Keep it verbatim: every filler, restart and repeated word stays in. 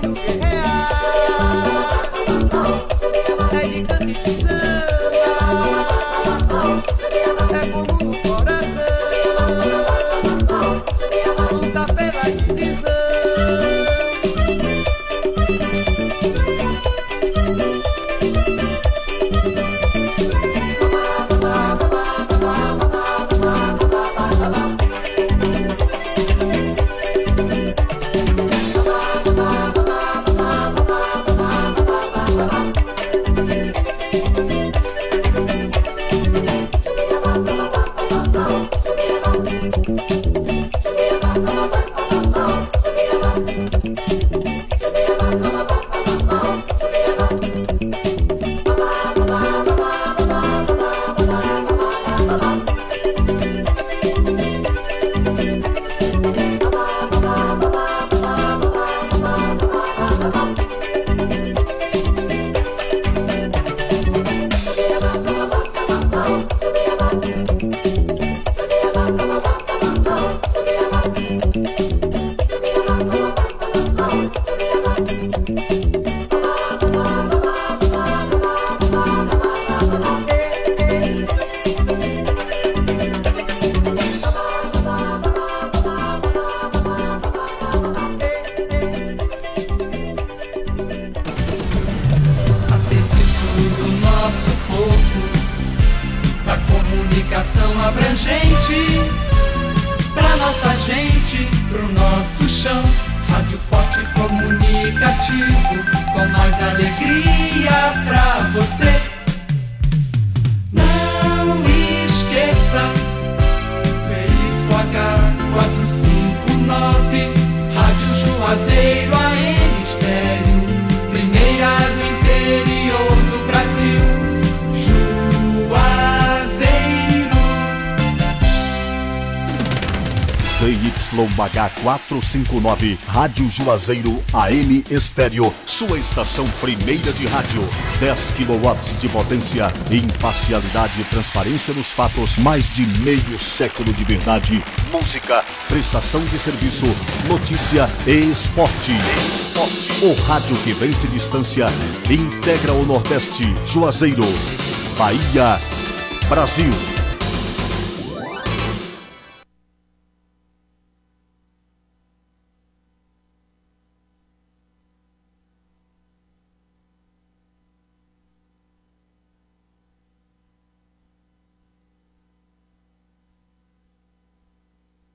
Comunicação abrangente pra nossa gente, pro nosso chão. Rádio forte e comunicativo, com mais alegria pra você. Não esqueça, C Y H quatrocentos e cinquenta e nove, Rádio Juazeiro A M Estéreo, primeira do interior do Brasil. C Y H quatrocentos e cinquenta e nove, Rádio Juazeiro A M Estéreo, sua estação primeira de rádio. dez quilowatts de potência, imparcialidade e transparência nos fatos, mais de meio século de verdade, música, prestação de serviço, notícia e esporte. esporte. O rádio que vence distância, integra o Nordeste, Juazeiro, Bahia, Brasil.